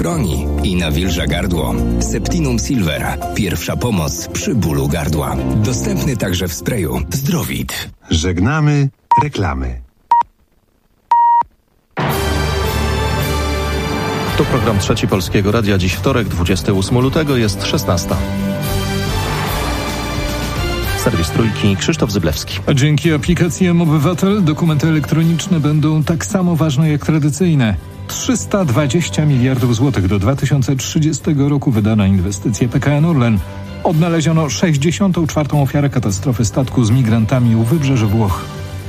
chroni i nawilża gardło. Septinum Silver. Pierwsza pomoc przy bólu gardła. Dostępny także w sprayu Zdrowit. Żegnamy reklamy. To program Trzeci Polskiego Radia. Dziś wtorek, 28 lutego, jest 16. Serwis Trójki, Krzysztof Zyblewski. Dzięki aplikacji mObywatel dokumenty elektroniczne będą tak samo ważne jak tradycyjne. 320 miliardów złotych do 2030 roku wyda na inwestycje PKN Orlen. Odnaleziono 64. ofiarę katastrofy statku z migrantami u wybrzeży Włoch.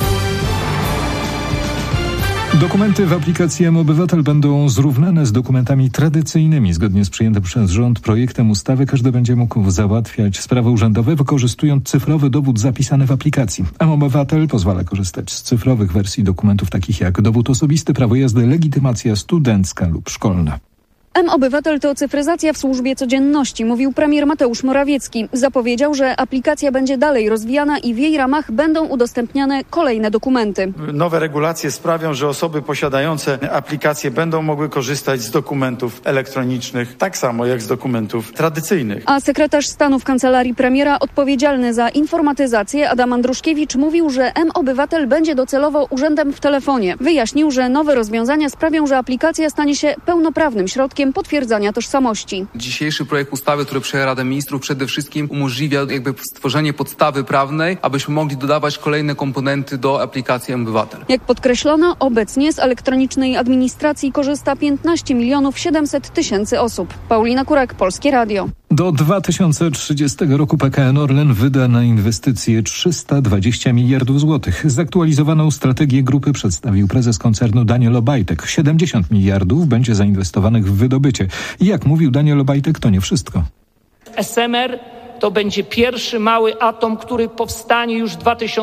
Dokumenty w aplikacji mObywatel będą zrównane z dokumentami tradycyjnymi. Zgodnie z przyjętym przez rząd projektem ustawy każdy będzie mógł załatwiać sprawy urzędowe, wykorzystując cyfrowy dowód zapisany w aplikacji. mObywatel pozwala korzystać z cyfrowych wersji dokumentów takich jak dowód osobisty, prawo jazdy, legitymacja studencka lub szkolna. mObywatel to cyfryzacja w służbie codzienności, mówił premier Mateusz Morawiecki. Zapowiedział, że aplikacja będzie dalej rozwijana i w jej ramach będą udostępniane kolejne dokumenty. Nowe regulacje sprawią, że osoby posiadające aplikacje będą mogły korzystać z dokumentów elektronicznych, tak samo jak z dokumentów tradycyjnych. A sekretarz stanu w kancelarii premiera odpowiedzialny za informatyzację Adam Andruszkiewicz mówił, że mObywatel będzie docelowo urzędem w telefonie. Wyjaśnił, że nowe rozwiązania sprawią, że aplikacja stanie się pełnoprawnym środkiem potwierdzania tożsamości. Dzisiejszy projekt ustawy, który przyjęła Rada Ministrów, przede wszystkim umożliwia stworzenie podstawy prawnej, abyśmy mogli dodawać kolejne komponenty do aplikacji mObywatel. Jak podkreślono, obecnie z elektronicznej administracji korzysta 15 700 000 osób. Paulina Kurak, Polskie Radio. Do 2030 roku PKN Orlen wyda na inwestycje 320 miliardów złotych. Zaktualizowaną strategię grupy przedstawił prezes koncernu Daniel Obajtek. 70 miliardów będzie zainwestowanych w wydobycie. I jak mówił Daniel Obajtek, to nie wszystko. SMR to będzie pierwszy mały atom, który powstanie już w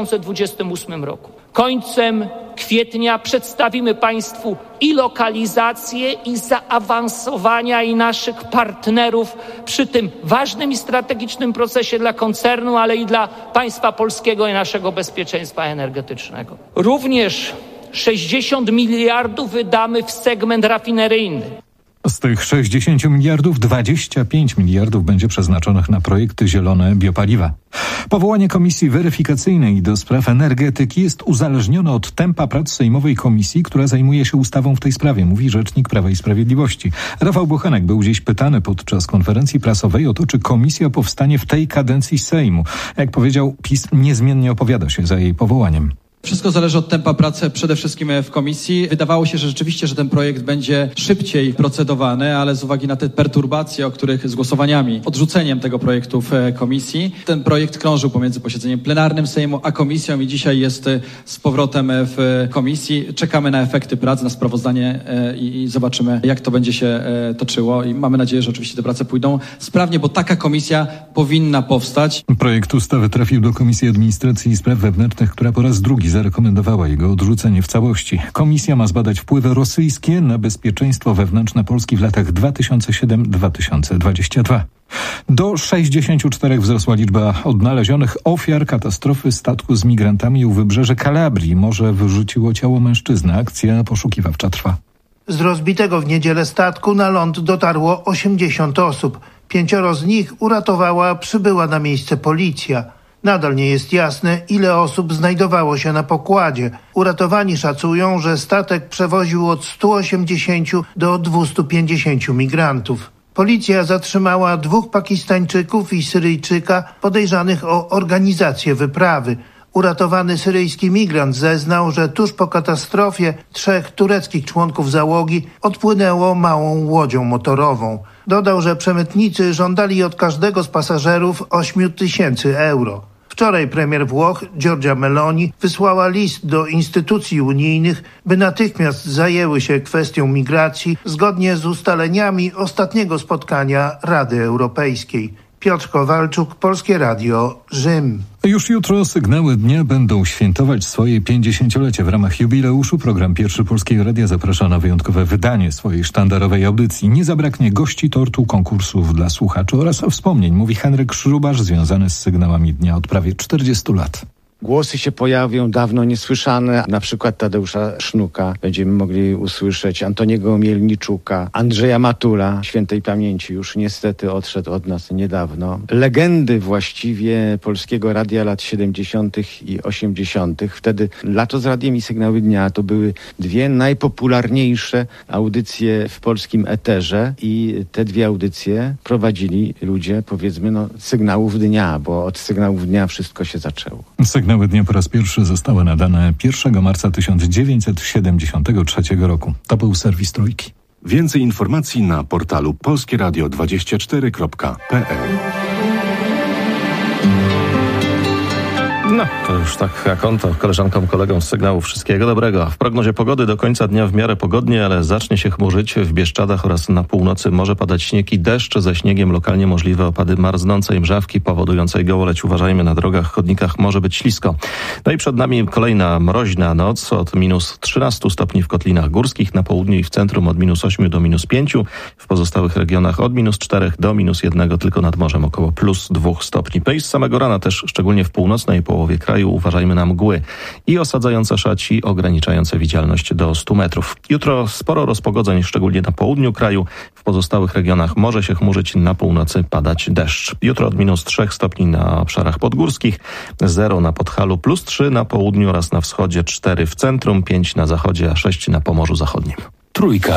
2028 roku. Końcem kwietnia przedstawimy Państwu i lokalizację, i zaawansowania i naszych partnerów przy tym ważnym i strategicznym procesie dla koncernu, ale i dla państwa polskiego i naszego bezpieczeństwa energetycznego. Również 60 miliardów wydamy w segment rafineryjny. Z tych 60 miliardów 25 miliardów będzie przeznaczonych na projekty zielone biopaliwa. Powołanie komisji weryfikacyjnej do spraw energetyki jest uzależnione od tempa prac sejmowej komisji, która zajmuje się ustawą w tej sprawie, mówi rzecznik Prawa i Sprawiedliwości. Rafał Bochenek był dziś pytany podczas konferencji prasowej o to, czy komisja powstanie w tej kadencji Sejmu. Jak powiedział, PiS niezmiennie opowiada się za jej powołaniem. Wszystko zależy od tempa pracy przede wszystkim w komisji. Wydawało się, że rzeczywiście, że ten projekt będzie szybciej procedowany, ale z uwagi na te perturbacje, o których z głosowaniami, odrzuceniem tego projektu w komisji, ten projekt krążył pomiędzy posiedzeniem plenarnym Sejmu a komisją i dzisiaj jest z powrotem w komisji. Czekamy na efekty prac, na sprawozdanie i zobaczymy, jak to będzie się toczyło i mamy nadzieję, że oczywiście te prace pójdą sprawnie, bo taka komisja powinna powstać. Projekt ustawy trafił do Komisji Administracji i Spraw Wewnętrznych, która po raz drugi zarekomendowała jego odrzucenie w całości. Komisja ma zbadać wpływy rosyjskie na bezpieczeństwo wewnętrzne Polski w latach 2007-2022. Do 64 wzrosła liczba odnalezionych ofiar katastrofy statku z migrantami u wybrzeży Kalabrii. Morze wyrzuciło ciało mężczyzny. Akcja poszukiwawcza trwa. Z rozbitego w niedzielę statku na ląd dotarło 80 osób. 5 z nich uratowała przybyła na miejsce policja. Nadal nie jest jasne, ile osób znajdowało się na pokładzie. Uratowani szacują, że statek przewoził od 180 do 250 migrantów. Policja zatrzymała 2 Pakistańczyków i Syryjczyka podejrzanych o organizację wyprawy. Uratowany syryjski migrant zeznał, że tuż po katastrofie 3 tureckich członków załogi odpłynęło małą łodzią motorową. Dodał, że przemytnicy żądali od każdego z pasażerów 8 000 euro. Wczoraj premier Włoch Giorgia Meloni wysłała list do instytucji unijnych, by natychmiast zajęły się kwestią migracji zgodnie z ustaleniami ostatniego spotkania Rady Europejskiej. Piotr Kowalczuk, Polskie Radio, Rzym. Już jutro Sygnały Dnia będą świętować swoje 50-lecie. W ramach jubileuszu program Pierwszy Polskiego Radia zaprasza na wyjątkowe wydanie swojej sztandarowej audycji. Nie zabraknie gości, tortu, konkursów dla słuchaczy oraz wspomnień, mówi Henryk Szrubasz, związany z Sygnałami Dnia od prawie 40 lat. Głosy się pojawią dawno niesłyszane, na przykład Tadeusza Sznuka. Będziemy mogli usłyszeć Antoniego Mielniczuka, Andrzeja Matula, świętej pamięci, już niestety odszedł od nas niedawno. Legendy właściwie Polskiego Radia lat 70. i 80. Wtedy Lato z Radiem i Sygnały Dnia to były dwie najpopularniejsze audycje w polskim eterze i te dwie audycje prowadzili ludzie, powiedzmy, sygnałów dnia, bo od sygnałów dnia wszystko się zaczęło. Sygnały dnia po raz pierwszy zostały nadane 1 marca 1973 roku. To był serwis Trójki. Więcej informacji na portalu polskieradio24.pl. No, to już tak a konto koleżankom, kolegom z Sygnału wszystkiego dobrego. W prognozie pogody do końca dnia w miarę pogodnie, ale zacznie się chmurzyć. W Bieszczadach oraz na północy może padać śnieg i deszcz. Ze śniegiem lokalnie możliwe opady marznącej mrzawki powodującej gołoleć. Uważajmy, na drogach, chodnikach może być ślisko. No i przed nami kolejna mroźna noc od minus 13 stopni w kotlinach górskich, na południu i w centrum od minus 8 do minus 5. W pozostałych regionach od minus 4 do minus 1, tylko nad morzem około plus 2 stopni. No i z samego rana też, szczególnie w północnej połowie kraju, uważajmy na mgły i osadzające szaci ograniczające widzialność do 100 metrów. Jutro sporo rozpogodzeń, szczególnie na południu kraju. W pozostałych regionach może się chmurzyć, na północy padać deszcz. Jutro od minus 3 stopni na obszarach podgórskich, 0 na Podhalu, plus 3 na południu oraz na wschodzie, 4 w centrum, 5 na zachodzie, a 6 na Pomorzu Zachodnim. Trójka.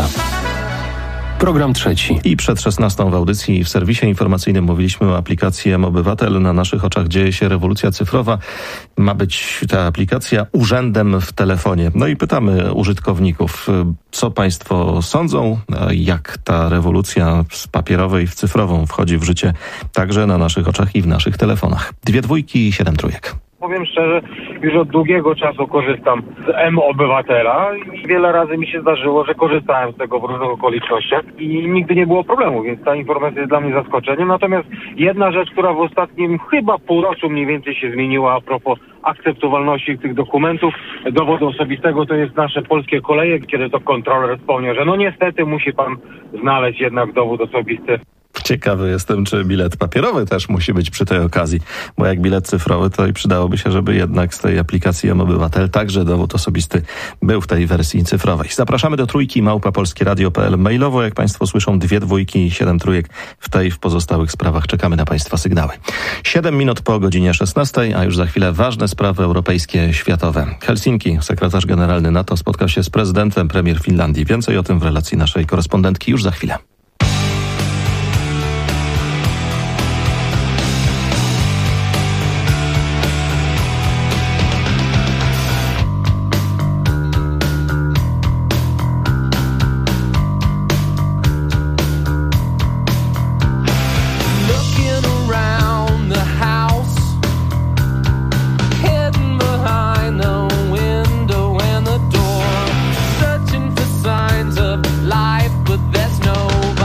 Program trzeci. I przed 16 w audycji w serwisie informacyjnym mówiliśmy o aplikacji mObywatel. Na naszych oczach dzieje się rewolucja cyfrowa. Ma być ta aplikacja urzędem w telefonie. No i pytamy użytkowników, co państwo sądzą, jak ta rewolucja z papierowej w cyfrową wchodzi w życie także na naszych oczach i w naszych telefonach. 2 dwójki i 7 trójek. Powiem szczerze, już od długiego czasu korzystam z mObywatela i wiele razy mi się zdarzyło, że korzystałem z tego w różnych okolicznościach i nigdy nie było problemu, więc ta informacja jest dla mnie zaskoczeniem. Natomiast jedna rzecz, która w ostatnim chyba półroczu mniej więcej się zmieniła a propos akceptowalności tych dokumentów dowodu osobistego, to jest nasze polskie koleje, kiedy to kontroler wspomniał, że niestety musi pan znaleźć jednak dowód osobisty. Ciekawy jestem, czy bilet papierowy też musi być przy tej okazji, bo jak bilet cyfrowy, to i przydałoby się, żeby jednak z tej aplikacji mObywatel także dowód osobisty był w tej wersji cyfrowej. Zapraszamy do trójki @polskieradio.pl. Mailowo, jak państwo słyszą, 2 dwójki i 7 trójek. W tej, w pozostałych sprawach czekamy na państwa sygnały. 7 minut po godzinie 16, a już za chwilę ważne sprawy europejskie, światowe. Helsinki, sekretarz generalny NATO, spotkał się z prezydentem, premier Finlandii. Więcej o tym w relacji naszej korespondentki już za chwilę. Signs of life, but there's no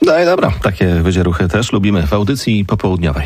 No i dobra, takie wydzieruchy też lubimy w audycji popołudniowej.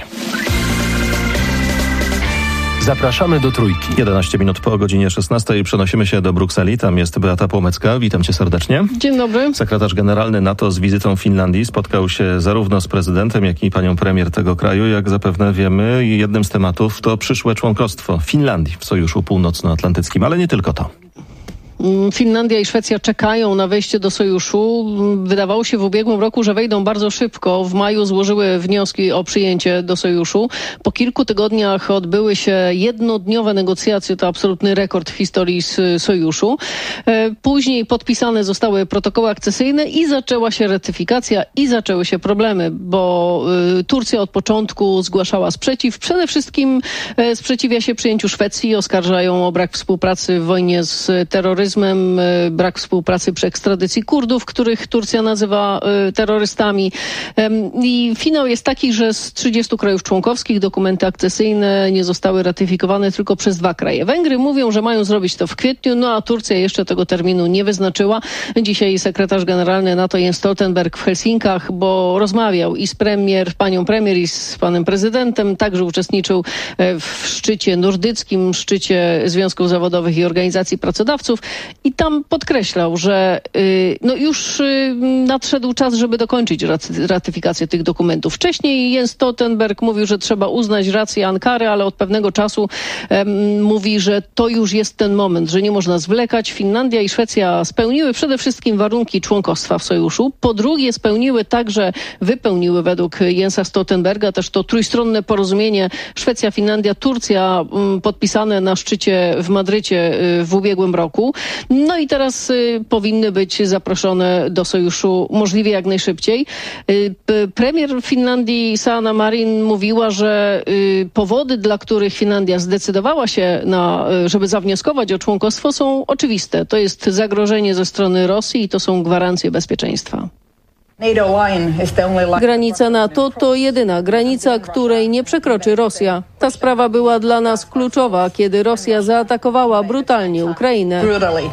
Zapraszamy do Trójki. 11 minut po godzinie 16 przenosimy się do Brukseli. Tam jest Beata Płomecka. Witam cię serdecznie. Dzień dobry. Sekretarz generalny NATO z wizytą w Finlandii spotkał się zarówno z prezydentem, jak i panią premier tego kraju. Jak zapewne wiemy, jednym z tematów to przyszłe członkostwo Finlandii w Sojuszu Północnoatlantyckim, ale nie tylko to. Finlandia i Szwecja czekają na wejście do sojuszu. Wydawało się w ubiegłym roku, że wejdą bardzo szybko. W maju złożyły wnioski o przyjęcie do sojuszu. Po kilku tygodniach odbyły się jednodniowe negocjacje. To absolutny rekord w historii sojuszu. Później podpisane zostały protokoły akcesyjne i zaczęła się ratyfikacja i zaczęły się problemy, bo Turcja od początku zgłaszała sprzeciw. Przede wszystkim sprzeciwia się przyjęciu Szwecji. Oskarżają o brak współpracy w wojnie z terroryzmem, brak współpracy przy ekstradycji Kurdów, których Turcja nazywa terrorystami. I finał jest taki, że z 30 krajów członkowskich dokumenty akcesyjne nie zostały ratyfikowane tylko przez 2 kraje. Węgry mówią, że mają zrobić to w kwietniu, no a Turcja jeszcze tego terminu nie wyznaczyła. Dzisiaj sekretarz generalny NATO Jens Stoltenberg w Helsinkach, bo rozmawiał i z panią premier i z panem prezydentem. Także uczestniczył w szczycie nordyckim, szczycie związków zawodowych i organizacji pracodawców. I tam podkreślał, że już nadszedł czas, żeby dokończyć ratyfikację tych dokumentów. Wcześniej Jens Stoltenberg mówił, że trzeba uznać rację Ankary, ale od pewnego czasu mówi, że to już jest ten moment, że nie można zwlekać. Finlandia i Szwecja spełniły przede wszystkim warunki członkostwa w sojuszu. Po drugie wypełniły według Jensa Stoltenberga też to trójstronne porozumienie Szwecja, Finlandia, Turcja podpisane na szczycie w Madrycie w ubiegłym roku. No i teraz powinny być zaproszone do sojuszu możliwie jak najszybciej. Premier Finlandii Sanna Marin mówiła, że powody, dla których Finlandia zdecydowała się żeby zawnioskować o członkostwo, są oczywiste. To jest zagrożenie ze strony Rosji i to są gwarancje bezpieczeństwa. Granica NATO to jedyna granica, której nie przekroczy Rosja. Ta sprawa była dla nas kluczowa, kiedy Rosja zaatakowała brutalnie Ukrainę.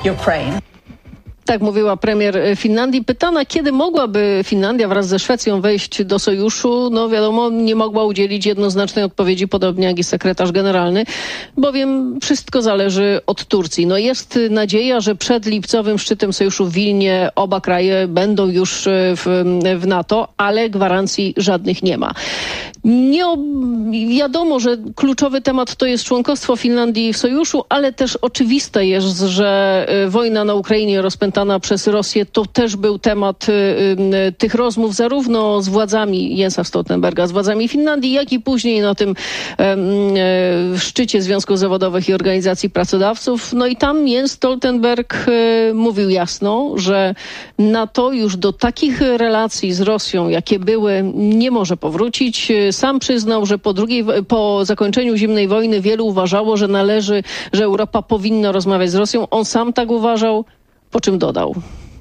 Tak mówiła premier Finlandii. Pytana, kiedy mogłaby Finlandia wraz ze Szwecją wejść do sojuszu, no wiadomo, nie mogła udzielić jednoznacznej odpowiedzi, podobnie jak i sekretarz generalny, bowiem wszystko zależy od Turcji. No jest nadzieja, że przed lipcowym szczytem sojuszu w Wilnie oba kraje będą już w NATO, ale gwarancji żadnych nie ma. Wiadomo, że kluczowy temat to jest członkostwo Finlandii w sojuszu, ale też oczywiste jest, że wojna na Ukrainie rozpętana przez Rosję to też był temat tych rozmów zarówno z władzami Jensa Stoltenberga, z władzami Finlandii, jak i później na tym szczycie związków zawodowych i organizacji pracodawców. No i tam Jens Stoltenberg mówił jasno, że NATO już do takich relacji z Rosją, jakie były, nie może powrócić. Sam przyznał, że po zakończeniu zimnej wojny wielu uważało, że że Europa powinna rozmawiać z Rosją. On sam tak uważał, po czym dodał.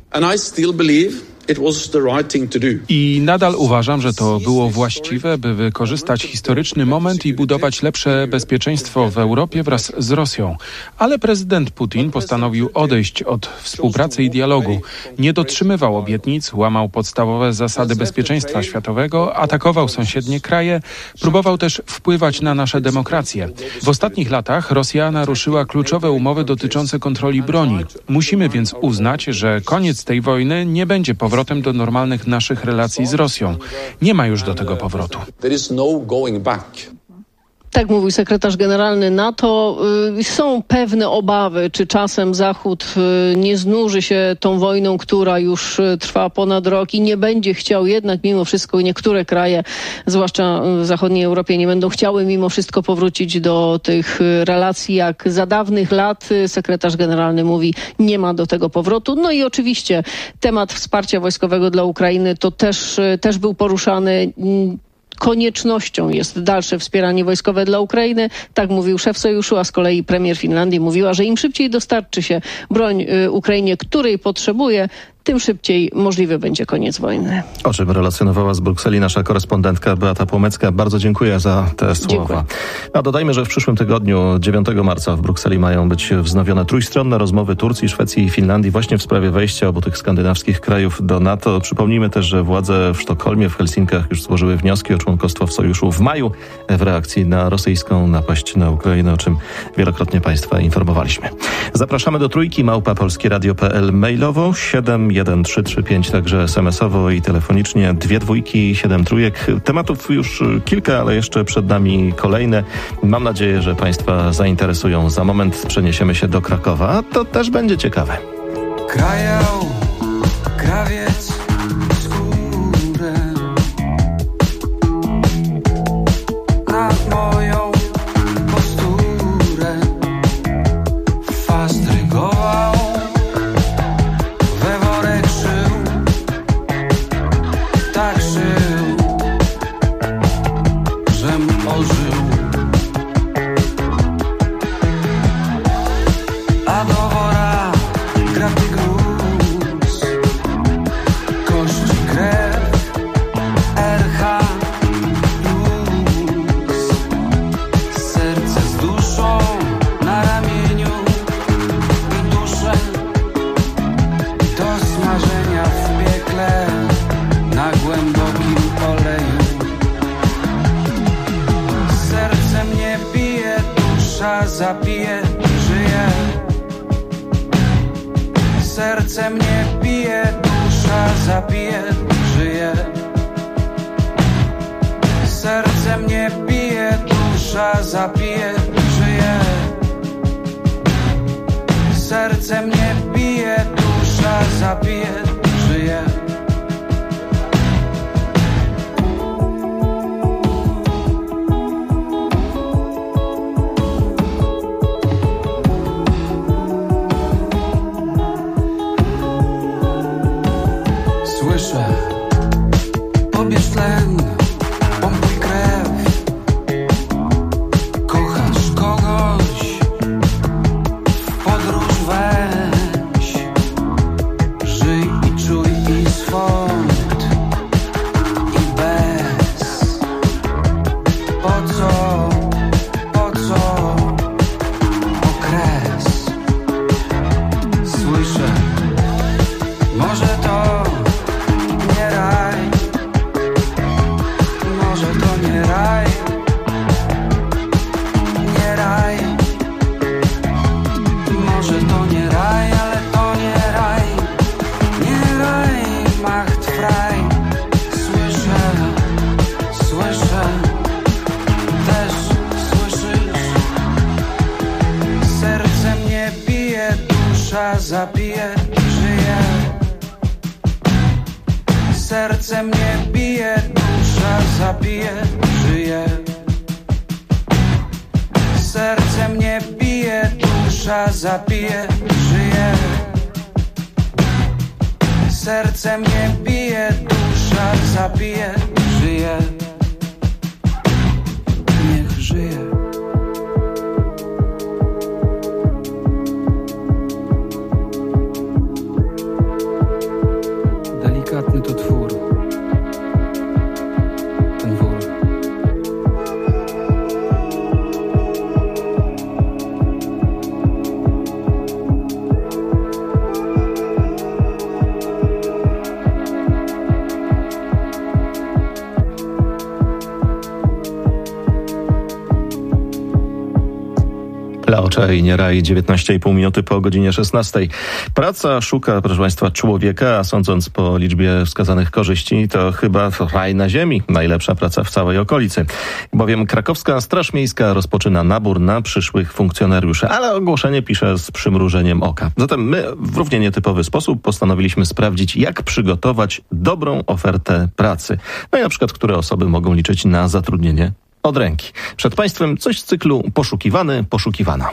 I nadal uważam, że to było właściwe, by wykorzystać historyczny moment i budować lepsze bezpieczeństwo w Europie wraz z Rosją. Ale prezydent Putin postanowił odejść od współpracy i dialogu. Nie dotrzymywał obietnic, łamał podstawowe zasady bezpieczeństwa światowego, atakował sąsiednie kraje, próbował też wpływać na nasze demokracje. W ostatnich latach Rosja naruszyła kluczowe umowy dotyczące kontroli broni. Musimy więc uznać, że koniec tej wojny nie będzie powrotem do normalnych naszych relacji z Rosją. Nie ma już do tego powrotu. Tak mówił sekretarz generalny NATO. Są pewne obawy, czy czasem Zachód nie znuży się tą wojną, która już trwa ponad rok i nie będzie chciał jednak mimo wszystko niektóre kraje, zwłaszcza w zachodniej Europie, nie będą chciały mimo wszystko powrócić do tych relacji jak za dawnych lat. Sekretarz generalny mówi, nie ma do tego powrotu. No i oczywiście temat wsparcia wojskowego dla Ukrainy to też był poruszany. Koniecznością jest dalsze wspieranie wojskowe dla Ukrainy. Tak mówił szef sojuszu, a z kolei premier Finlandii mówiła, że im szybciej dostarczy się broń Ukrainie, której potrzebuje, tym szybciej możliwy będzie koniec wojny. O czym relacjonowała z Brukseli nasza korespondentka Beata Płomecka. Bardzo dziękuję za te słowa. Dziękuję. A dodajmy, że w przyszłym tygodniu, 9 marca w Brukseli mają być wznowione trójstronne rozmowy Turcji, Szwecji i Finlandii właśnie w sprawie wejścia obu tych skandynawskich krajów do NATO. Przypomnijmy też, że władze w Sztokholmie, w Helsinkach już złożyły wnioski o członkostwo w sojuszu w maju w reakcji na rosyjską napaść na Ukrainę, o czym wielokrotnie Państwa informowaliśmy. Zapraszamy do Trójki, @polskieradio.pl, mailowo 71335, także SMS-owo i telefonicznie 2 dwójki, 7 trójek. Tematów już kilka, ale jeszcze przed nami kolejne. Mam nadzieję, że Państwa zainteresują. Za moment przeniesiemy się do Krakowa, a to też będzie ciekawe. Krajał, krawiec, skórę nad moją posturę fastrygował, we worek szył, tak szył, żem ożył. A do wora graty gruz, kości, krew, RH plus, serce z duszą na ramieniu i duszę do smażenia w piekle na głębokim oleju. Serce mnie bije, dusza zabije, żyje. Serce mnie bije, dusza zabije, żyje. Serce mnie bije, dusza zabije, żyje. Serce mnie bije, dusza zabije, żyje. Słyszę, pobierz tlen, pompuj krew, kochasz kogoś, w podróż weź, żyj i czuj i swąd i bez. Po co okres? Słyszę, może to nie raj, może to nie raj, nie raj, może to nie raj, ale to nie raj, nie raj, macht frei. Słyszę, też słyszysz, serce mnie bije, dusza zabije, żyje. Serce mnie bije, dusza zabije, żyje. Serce mnie bije, dusza zabije, żyje. Serce mnie bije, dusza zabije, żyje. Niech żyje. Delikatny to twór, ten wór. Laocze i nie raj, 19,5 minuty po godzinie 16. Praca szuka, proszę Państwa, człowieka, a sądząc po liczbie wskazanych korzyści, to chyba raj na ziemi, najlepsza praca w całej okolicy. Bowiem krakowska Straż Miejska rozpoczyna nabór na przyszłych funkcjonariuszy, ale ogłoszenie pisze z przymrużeniem oka. Zatem my w równie nietypowy sposób postanowiliśmy sprawdzić, jak przygotować dobrą ofertę pracy. No i na przykład, które osoby mogą liczyć na zatrudnienie od ręki. Przed Państwem coś z cyklu Poszukiwany, poszukiwana.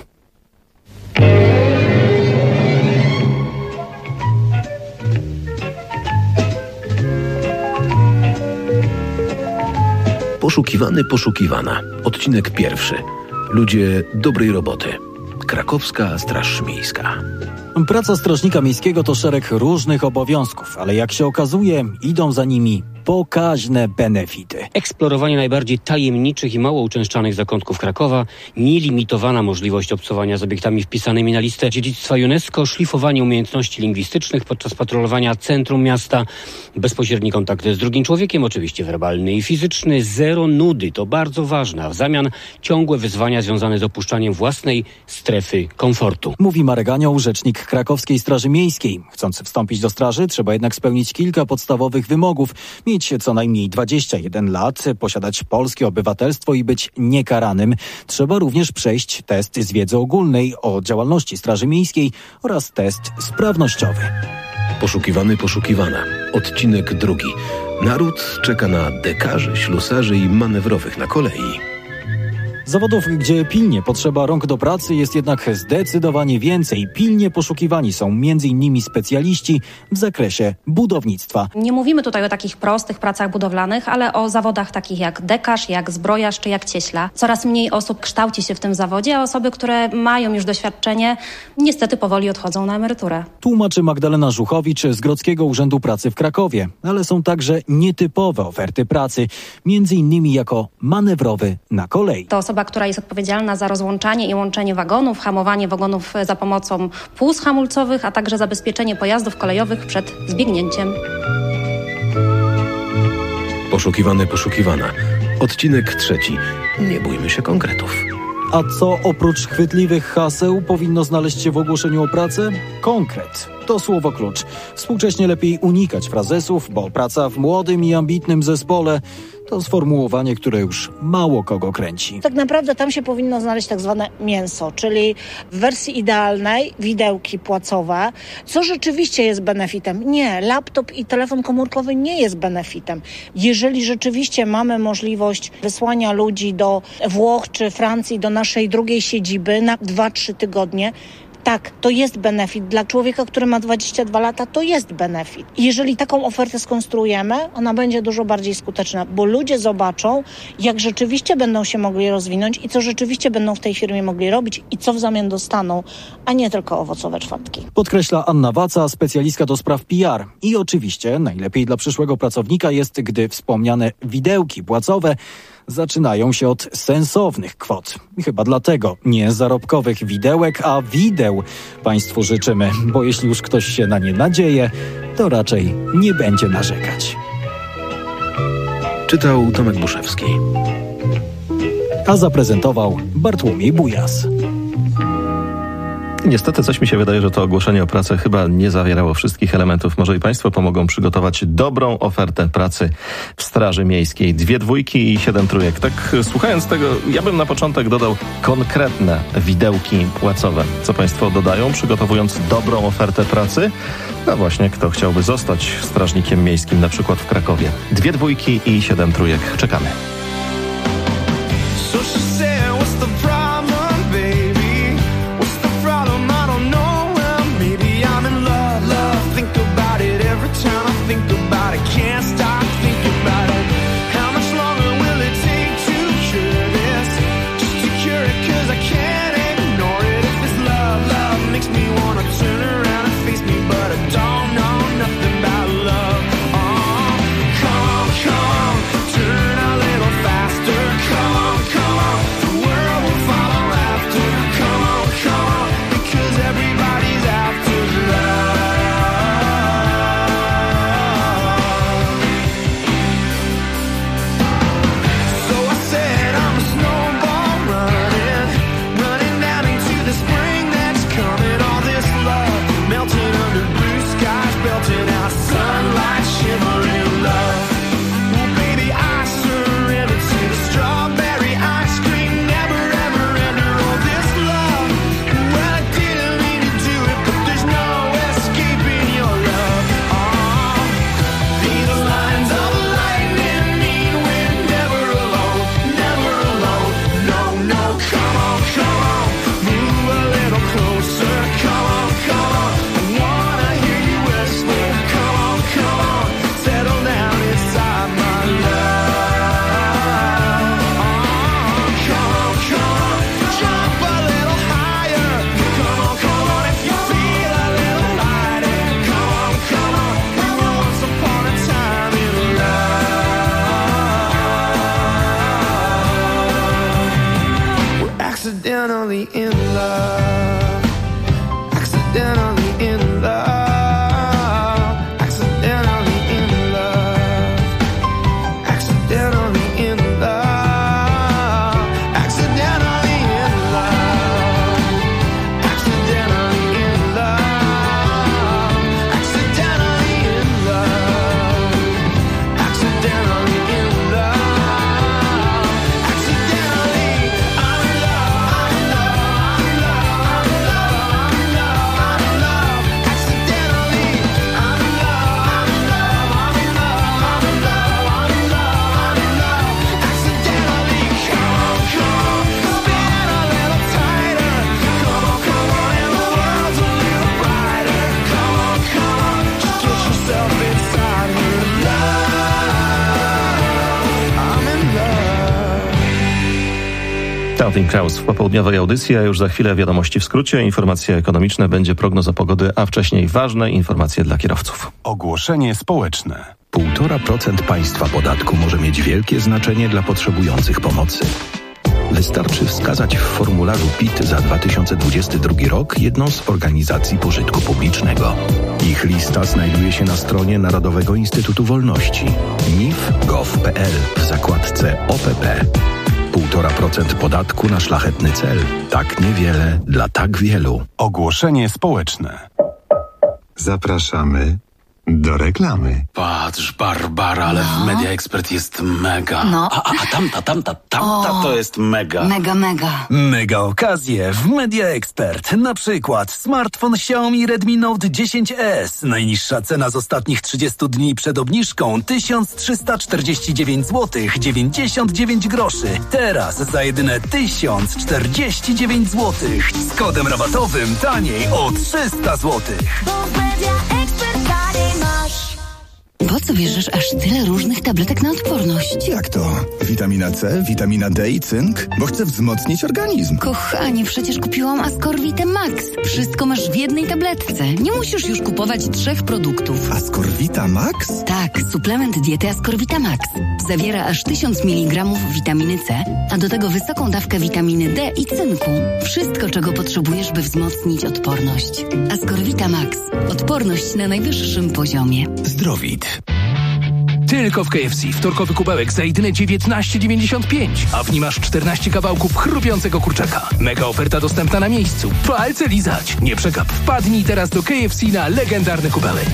Poszukiwany, poszukiwana. Odcinek 1. Ludzie dobrej roboty. Krakowska Straż Miejska. Praca strażnika miejskiego to szereg różnych obowiązków, ale jak się okazuje, idą za nimi pokaźne benefity. Eksplorowanie najbardziej tajemniczych i mało uczęszczanych zakątków Krakowa, nielimitowana możliwość obcowania z obiektami wpisanymi na listę dziedzictwa UNESCO, szlifowanie umiejętności lingwistycznych podczas patrolowania centrum miasta, bezpośredni kontakt z drugim człowiekiem, oczywiście werbalny i fizyczny, zero nudy, to bardzo ważne, a w zamian ciągłe wyzwania związane z opuszczaniem własnej strefy komfortu. Mówi Marek Anioł, rzecznik Krakowskiej Straży Miejskiej. Chcąc wstąpić do straży, trzeba jednak spełnić kilka podstawowych wymogów. Mieć co najmniej 21 lat, posiadać polskie obywatelstwo i być niekaranym. Trzeba również przejść test z wiedzy ogólnej o działalności Straży Miejskiej oraz test sprawnościowy. Poszukiwany, poszukiwana. Odcinek 2. Naród czeka na dekarzy, ślusarzy i manewrowych na kolei. Zawodów, gdzie pilnie potrzeba rąk do pracy, jest jednak zdecydowanie więcej. Pilnie poszukiwani są m.in. specjaliści w zakresie budownictwa. Nie mówimy tutaj o takich prostych pracach budowlanych, ale o zawodach takich jak dekarz, jak zbrojarz czy jak cieśla. Coraz mniej osób kształci się w tym zawodzie, a osoby, które mają już doświadczenie, niestety powoli odchodzą na emeryturę. Tłumaczy Magdalena Żuchowicz z Grodzkiego Urzędu Pracy w Krakowie. Ale są także nietypowe oferty pracy, m.in. jako manewrowy na kolei. To osoba, która jest odpowiedzialna za rozłączanie i łączenie wagonów, hamowanie wagonów za pomocą płuc hamulcowych, a także zabezpieczenie pojazdów kolejowych przed zbiegnięciem. Poszukiwany, poszukiwana. Odcinek 3. Nie bójmy się konkretów. A co oprócz chwytliwych haseł powinno znaleźć się w ogłoszeniu o pracę? Konkret. To słowo klucz. Współcześnie lepiej unikać frazesów, bo praca w młodym i ambitnym zespole to sformułowanie, które już mało kogo kręci. Tak naprawdę tam się powinno znaleźć tak zwane mięso, czyli w wersji idealnej widełki płacowe, co rzeczywiście jest benefitem. Nie, laptop i telefon komórkowy nie jest benefitem. Jeżeli rzeczywiście mamy możliwość wysłania ludzi do Włoch czy Francji, do naszej drugiej siedziby na 2-3 tygodnie, tak, to jest benefit. Dla człowieka, który ma 22 lata, to jest benefit. Jeżeli taką ofertę skonstruujemy, ona będzie dużo bardziej skuteczna, bo ludzie zobaczą, jak rzeczywiście będą się mogli rozwinąć i co rzeczywiście będą w tej firmie mogli robić i co w zamian dostaną, a nie tylko owocowe czwartki. Podkreśla Anna Waca, specjalistka do spraw PR. I oczywiście najlepiej dla przyszłego pracownika jest, gdy wspomniane widełki płacowe zaczynają się od sensownych kwot. I chyba dlatego nie zarobkowych widełek, a wideł Państwu życzymy, bo jeśli już ktoś się na nie nadzieje, to raczej nie będzie narzekać. Czytał Tomek Buszewski. A zaprezentował Bartłomiej Bujas. Niestety coś mi się wydaje, że to ogłoszenie o pracę chyba nie zawierało wszystkich elementów. Może i Państwo pomogą przygotować dobrą ofertę pracy w Straży Miejskiej. 2 dwójki i 7 trójek. Tak słuchając tego, ja bym na początek dodał konkretne widełki płacowe. Co Państwo dodają, przygotowując dobrą ofertę pracy? No właśnie, kto chciałby zostać strażnikiem miejskim, na przykład w Krakowie. 2 dwójki i 7 trójek. Czekamy. Turn a little Accidentally in love. Accidentally in love. Accidentally in love. Accidentally in love. Accidentally in love. Accidentally in love. Accidentally in love. Accidentally in love. Accidentally I'm in love. I'm in love. I'm in love. I'm in love. Accidentally I'm in love. I'm in love. I'm in love. I'm in love. I'm in love. I'm in love. Accidentally come on, spin a little tighter. Come on, and the world's a little brighter. Come on, just get yourself inside me. I'm in love. Counting Crows w popołudniowej audycji, a już za chwilę wiadomości w skrócie, informacje ekonomiczne, będzie prognoza pogody, a wcześniej ważne informacje dla kierowców. Ogłoszenie społeczne. 1,5% państwa podatku może mieć wielkie znaczenie dla potrzebujących pomocy. Wystarczy wskazać w formularzu PIT za 2022 rok jedną z organizacji pożytku publicznego. Ich lista znajduje się na stronie Narodowego Instytutu Wolności nif.gov.pl w zakładce OPP. 1,5% podatku na szlachetny cel. Tak niewiele dla tak wielu. Ogłoszenie społeczne. Zapraszamy do reklamy. Patrz, Barbara, ale w Media Expert jest mega. No. A tamta to jest mega. Mega. Mega okazje w Media Expert. Na przykład smartfon Xiaomi Redmi Note 10S. Najniższa cena z ostatnich 30 dni przed obniżką 1349 zł 99 groszy. Teraz za jedyne 1049 zł. Z kodem rabatowym taniej o 300 zł. Po co bierzesz aż tyle różnych tabletek na odporność? Jak to? Witamina C, witamina D i cynk? Bo chcę wzmocnić organizm. Kochanie, przecież kupiłam Ascorvitę Max. Wszystko masz w jednej tabletce. Nie musisz już kupować 3 produktów. Ascorvita Max? Tak, suplement diety Ascorvita Max. Zawiera aż 1000 mg witaminy C, a do tego wysoką dawkę witaminy D i cynku. Wszystko, czego potrzebujesz, by wzmocnić odporność. Ascorvita Max. Odporność na najwyższym poziomie. Zdrowit. Tylko w KFC wtorkowy kubełek za jedyne 19,95, a w nim masz 14 kawałków chrupiącego kurczaka. Mega oferta dostępna na miejscu. Palce lizać. Nie przegap. Wpadnij teraz do KFC na legendarny kubełek.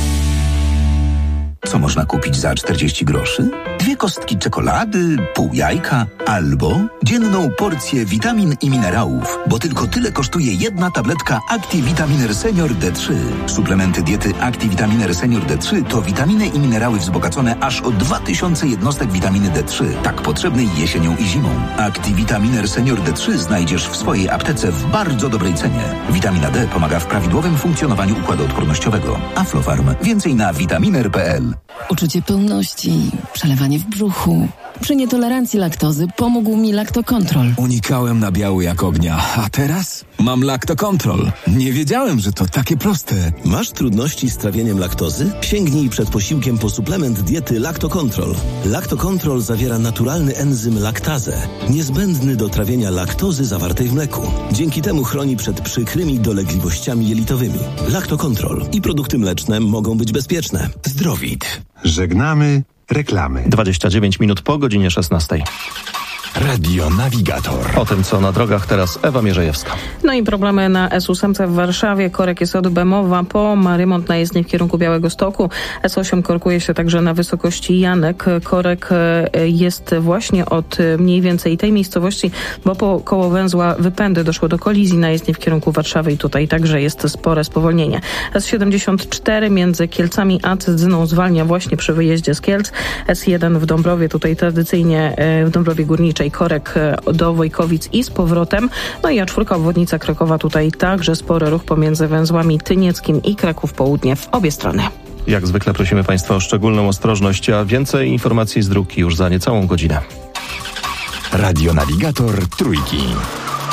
Co można kupić za 40 groszy? 2 kostki czekolady, pół jajka albo dzienną porcję witamin i minerałów, bo tylko tyle kosztuje jedna tabletka ActiVitaminer Senior D3. Suplementy diety ActiVitaminer Senior D3 to witaminy i minerały wzbogacone aż o 2000 jednostek witaminy D3, tak potrzebnej jesienią i zimą. ActiVitaminer Senior D3 znajdziesz w swojej aptece w bardzo dobrej cenie. Witamina D pomaga w prawidłowym funkcjonowaniu układu odpornościowego. Aflofarm. Więcej na vitaminer.pl. Uczucie pełności, przelewanie w brzuchu. Przy nietolerancji laktozy pomógł mi Lactocontrol. Unikałem nabiału jak ognia, a teraz mam Lactocontrol. Nie wiedziałem, że to takie proste. Masz trudności z trawieniem laktozy? Sięgnij przed posiłkiem po suplement diety Lactocontrol. Lactocontrol zawiera naturalny enzym laktazę, niezbędny do trawienia laktozy zawartej w mleku. Dzięki temu chroni przed przykrymi dolegliwościami jelitowymi. Lactocontrol i produkty mleczne mogą być bezpieczne. Zdrowit. Żegnamy reklamy. 29 minut po godzinie 16. Radio Navigator. O tym, co na drogach, teraz Ewa Mierzejewska. No i problemy na S8 w Warszawie. Korek jest od Bemowa po remont na jezdni w kierunku Białegostoku. S8 korkuje się także na wysokości Janek. Korek jest właśnie od mniej więcej tej miejscowości, bo koło węzła Wypędy doszło do kolizji na jezdni w kierunku Warszawy i tutaj także jest spore spowolnienie. S74 między Kielcami a Cydzyną zwalnia właśnie przy wyjeździe z Kielc. S1 w Dąbrowie, tutaj tradycyjnie w Dąbrowie Górniczej korek do Wojkowic i z powrotem. No i A4 obwodnica Krakowa, tutaj także spory ruch pomiędzy węzłami Tynieckim i Kraków Południe w obie strony. Jak zwykle prosimy Państwa o szczególną ostrożność, a więcej informacji z dróg już za niecałą godzinę. Radio Navigator Trójki.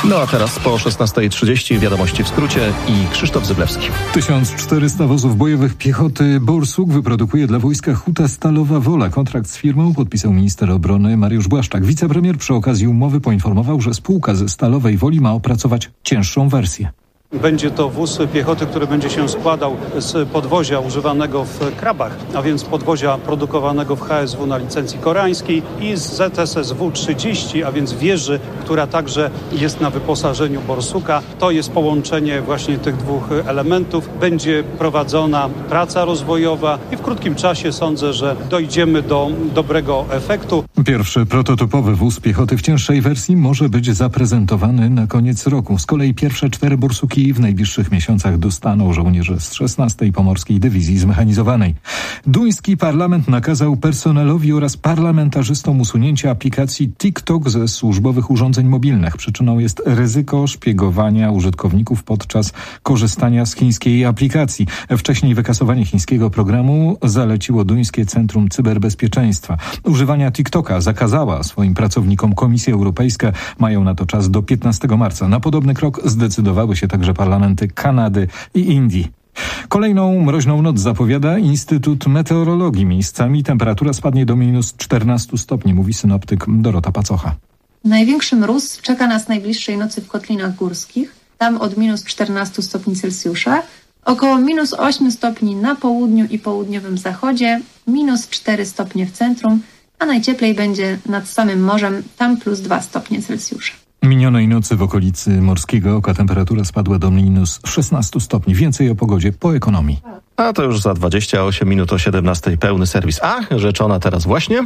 No a teraz po 16:30 wiadomości w skrócie i Krzysztof Zyblewski. 1400 wozów bojowych piechoty Borsuk wyprodukuje dla wojska Huta Stalowa Wola. Kontrakt z firmą podpisał minister obrony Mariusz Błaszczak. Wicepremier przy okazji umowy poinformował, że spółka ze Stalowej Woli ma opracować cięższą wersję. Będzie to wóz piechoty, który będzie się składał z podwozia używanego w Krabach, a więc podwozia produkowanego w HSW na licencji koreańskiej i z ZSSW-30, a więc wieży, która także jest na wyposażeniu Borsuka. To jest połączenie właśnie tych dwóch elementów. Będzie prowadzona praca rozwojowa i w krótkim czasie sądzę, że dojdziemy do dobrego efektu. Pierwszy prototypowy wóz piechoty w cięższej wersji może być zaprezentowany na koniec roku. Z kolei pierwsze 4 Borsuki w najbliższych miesiącach dostaną żołnierze z 16. Pomorskiej Dywizji Zmechanizowanej. Duński parlament nakazał personelowi oraz parlamentarzystom usunięcie aplikacji TikTok ze służbowych urządzeń mobilnych. Przyczyną jest ryzyko szpiegowania użytkowników podczas korzystania z chińskiej aplikacji. Wcześniej wykasowanie chińskiego programu zaleciło Duńskie Centrum Cyberbezpieczeństwa. Używania TikToka zakazała swoim pracownikom Komisja Europejska. Mają na to czas do 15 marca. Na podobny krok zdecydowały się także parlamenty Kanady i Indii. Kolejną mroźną noc zapowiada Instytut Meteorologii. Miejscami temperatura spadnie do minus 14 stopni, mówi synoptyk Dorota Pacocha. Największy mróz czeka nas najbliższej nocy w Kotlinach Górskich, tam od minus 14 stopni Celsjusza, około minus 8 stopni na południu i południowym zachodzie, minus 4 stopnie w centrum, a najcieplej będzie nad samym morzem, tam plus 2 stopnie Celsjusza. Minionej nocy w okolicy Morskiego Oka temperatura spadła do minus 16 stopni. Więcej o pogodzie po ekonomii. A to już za 28 minut o 17:00 pełny serwis. A, rzeczona teraz właśnie.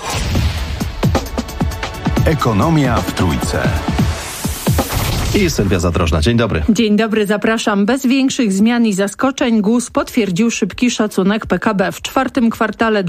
Ekonomia w Trójce. I Sylwia Zadrożna. Dzień dobry. Dzień dobry, zapraszam. Bez większych zmian i zaskoczeń GUS potwierdził szybki szacunek PKB. W czwartym kwartale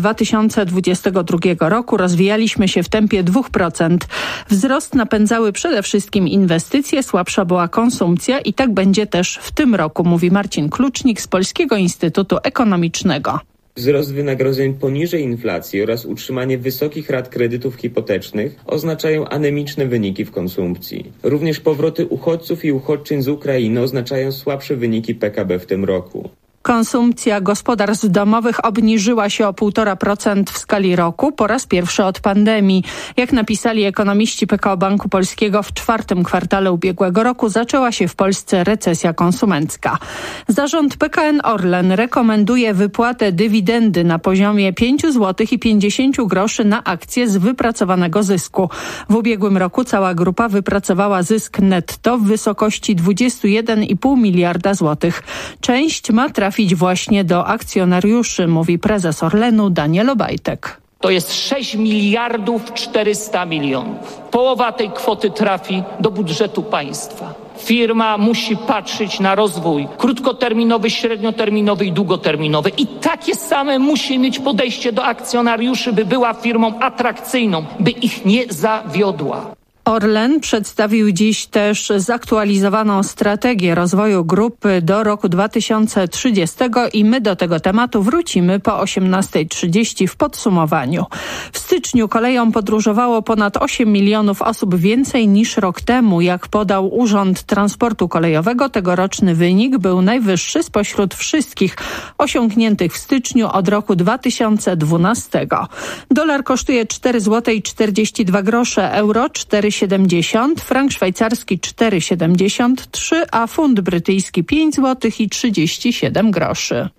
2022 roku rozwijaliśmy się w tempie 2%. Wzrost napędzały przede wszystkim inwestycje, słabsza była konsumpcja i tak będzie też w tym roku, mówi Marcin Klucznik z Polskiego Instytutu Ekonomicznego. Wzrost wynagrodzeń poniżej inflacji oraz utrzymanie wysokich rat kredytów hipotecznych oznaczają anemiczne wyniki w konsumpcji. Również powroty uchodźców i uchodźczyń z Ukrainy oznaczają słabsze wyniki PKB w tym roku. Konsumpcja gospodarstw domowych obniżyła się o 1,5% w skali roku po raz pierwszy od pandemii. Jak napisali ekonomiści PKO Banku Polskiego, w czwartym kwartale ubiegłego roku zaczęła się w Polsce recesja konsumencka. Zarząd PKN Orlen rekomenduje wypłatę dywidendy na poziomie 5,50 zł na akcję z wypracowanego zysku. W ubiegłym roku cała grupa wypracowała zysk netto w wysokości 21,5 miliarda złotych. Część ma trafić właśnie do akcjonariuszy, mówi prezes Orlenu Daniel Obajtek. To jest 6 miliardów 400 milionów. Połowa tej kwoty trafi do budżetu państwa. Firma musi patrzeć na rozwój krótkoterminowy, średnioterminowy i długoterminowy. I takie same musi mieć podejście do akcjonariuszy, by była firmą atrakcyjną, by ich nie zawiodła. Orlen przedstawił dziś też zaktualizowaną strategię rozwoju grupy do roku 2030 i my do tego tematu wrócimy po 18:30 w podsumowaniu. W styczniu koleją podróżowało ponad 8 milionów osób więcej niż rok temu. Jak podał Urząd Transportu Kolejowego, tegoroczny wynik był najwyższy spośród wszystkich osiągniętych w styczniu od roku 2012. Dolar kosztuje 4,42 zł, euro 4,70, frank szwajcarski 4,73, a funt brytyjski 5 zł i 37 groszy.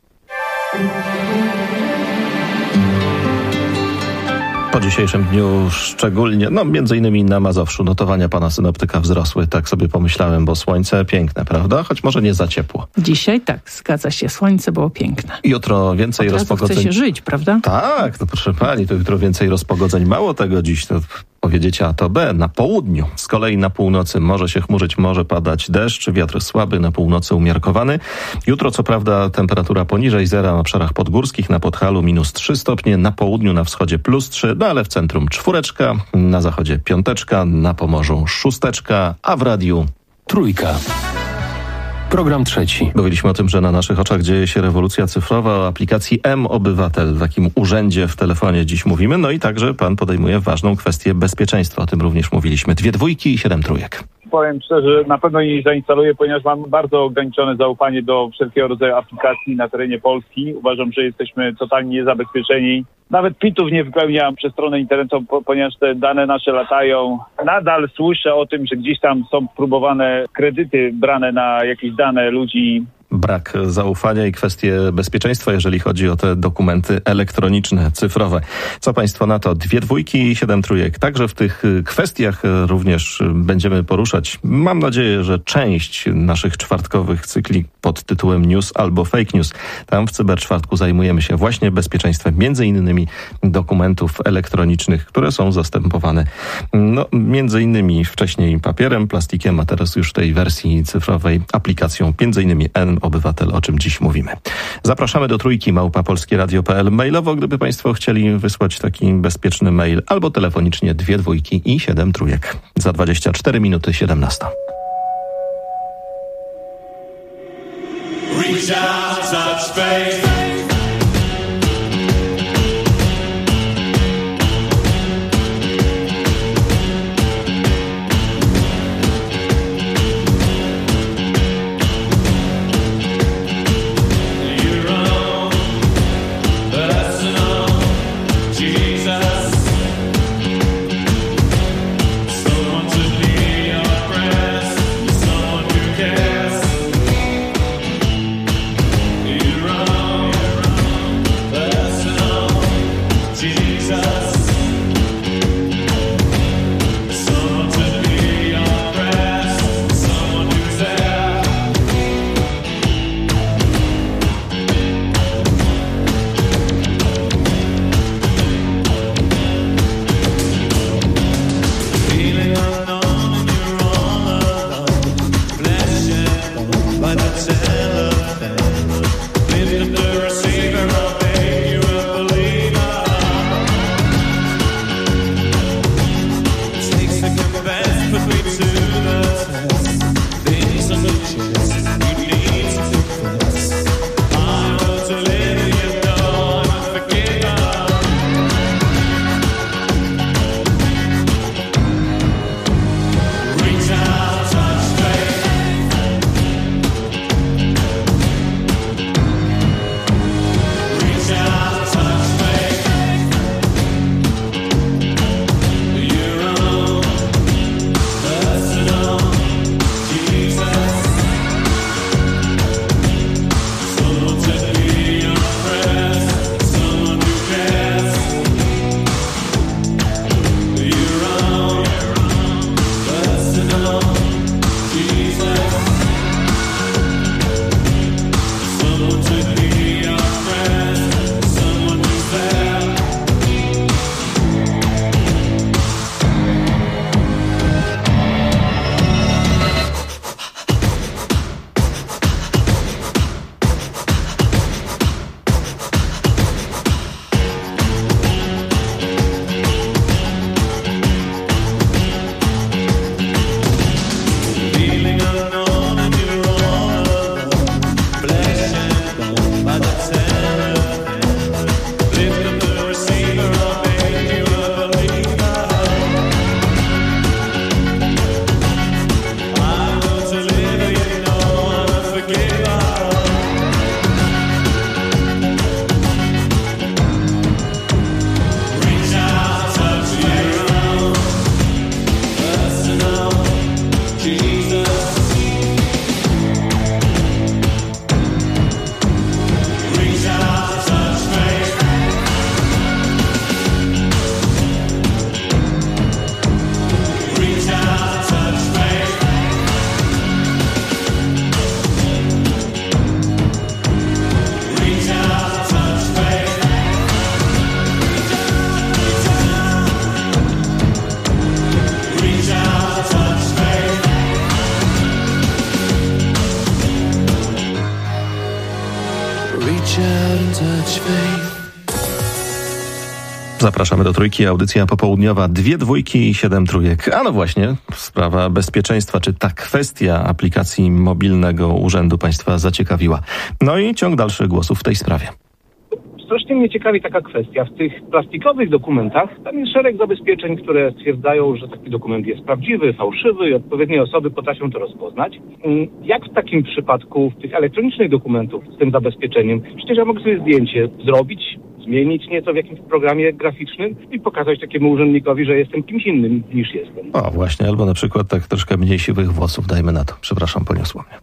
Po dzisiejszym dniu szczególnie, między innymi na Mazowszu notowania pana synoptyka wzrosły, tak sobie pomyślałem, bo słońce piękne, prawda? Choć może nie za ciepło. Dzisiaj tak, zgadza się, słońce było piękne. Jutro więcej rozpogodzeń. Chce się żyć, prawda? Tak, to proszę pani, to jutro więcej rozpogodzeń. Mało tego, dziś to powiedzieć A to B. Na południu, z kolei na północy może się chmurzyć, może padać deszcz, wiatr słaby, na północy umiarkowany. Jutro co prawda temperatura poniżej zera na obszarach podgórskich, na Podhalu minus 3 stopnie, na południu, na wschodzie plus 3, ale w centrum 4, na zachodzie 5, na Pomorzu 6, a w radiu 3. Program 3. Mówiliśmy o tym, że na naszych oczach dzieje się rewolucja cyfrowa. O aplikacji M-Obywatel, takim urzędzie w telefonie dziś mówimy. No i także pan podejmuje ważną kwestię bezpieczeństwa. O tym również mówiliśmy. 2 dwójki i 7 trójek. powiem szczerze, na pewno nie zainstaluję, ponieważ mam bardzo ograniczone zaufanie do wszelkiego rodzaju aplikacji na terenie Polski. Uważam, że jesteśmy totalnie niezabezpieczeni. Nawet PIT-ów nie wypełniam przez stronę internetową, ponieważ te dane nasze latają. Nadal słyszę o tym, że gdzieś tam są próbowane kredyty brane na jakieś dane ludzi. Brak zaufania i kwestie bezpieczeństwa, jeżeli chodzi o te dokumenty elektroniczne, cyfrowe. Co państwo na to? 2 dwójki i 7 trójek. Także w tych kwestiach również będziemy poruszać. Mam nadzieję, że część naszych czwartkowych cykli pod tytułem News albo Fake News. Tam w Cyberczwartku zajmujemy się właśnie bezpieczeństwem, między innymi dokumentów elektronicznych, które są zastępowane między innymi wcześniej papierem, plastikiem, a teraz już w tej wersji cyfrowej aplikacją, między innymi Obywatel, o czym dziś mówimy. Zapraszamy do trójki @polskieradio.pl mailowo, gdyby państwo chcieli wysłać taki bezpieczny mail, albo telefonicznie 2 dwójki i 7 trójek. Za 24 minuty 17. Reach out, touch faith. Zapraszamy do trójki, audycja popołudniowa, 2 dwójki i 7 trójek. A no właśnie, sprawa bezpieczeństwa, czy ta kwestia aplikacji mobilnego Urzędu Państwa zaciekawiła. No i ciąg dalszych głosów w tej sprawie. Strasznie mnie ciekawi taka kwestia. W tych plastikowych dokumentach tam jest szereg zabezpieczeń, które stwierdzają, że taki dokument jest prawdziwy, fałszywy i odpowiednie osoby potrafią to rozpoznać. Jak w takim przypadku w tych elektronicznych dokumentów z tym zabezpieczeniem? Przecież ja mogę sobie zdjęcie zrobić, zmienić nieco w jakimś programie graficznym i pokazać takiemu urzędnikowi, że jestem kimś innym niż jestem. O, właśnie, albo na przykład tak troszkę mniej siwych włosów, dajmy na to. Przepraszam, poniosło mnie.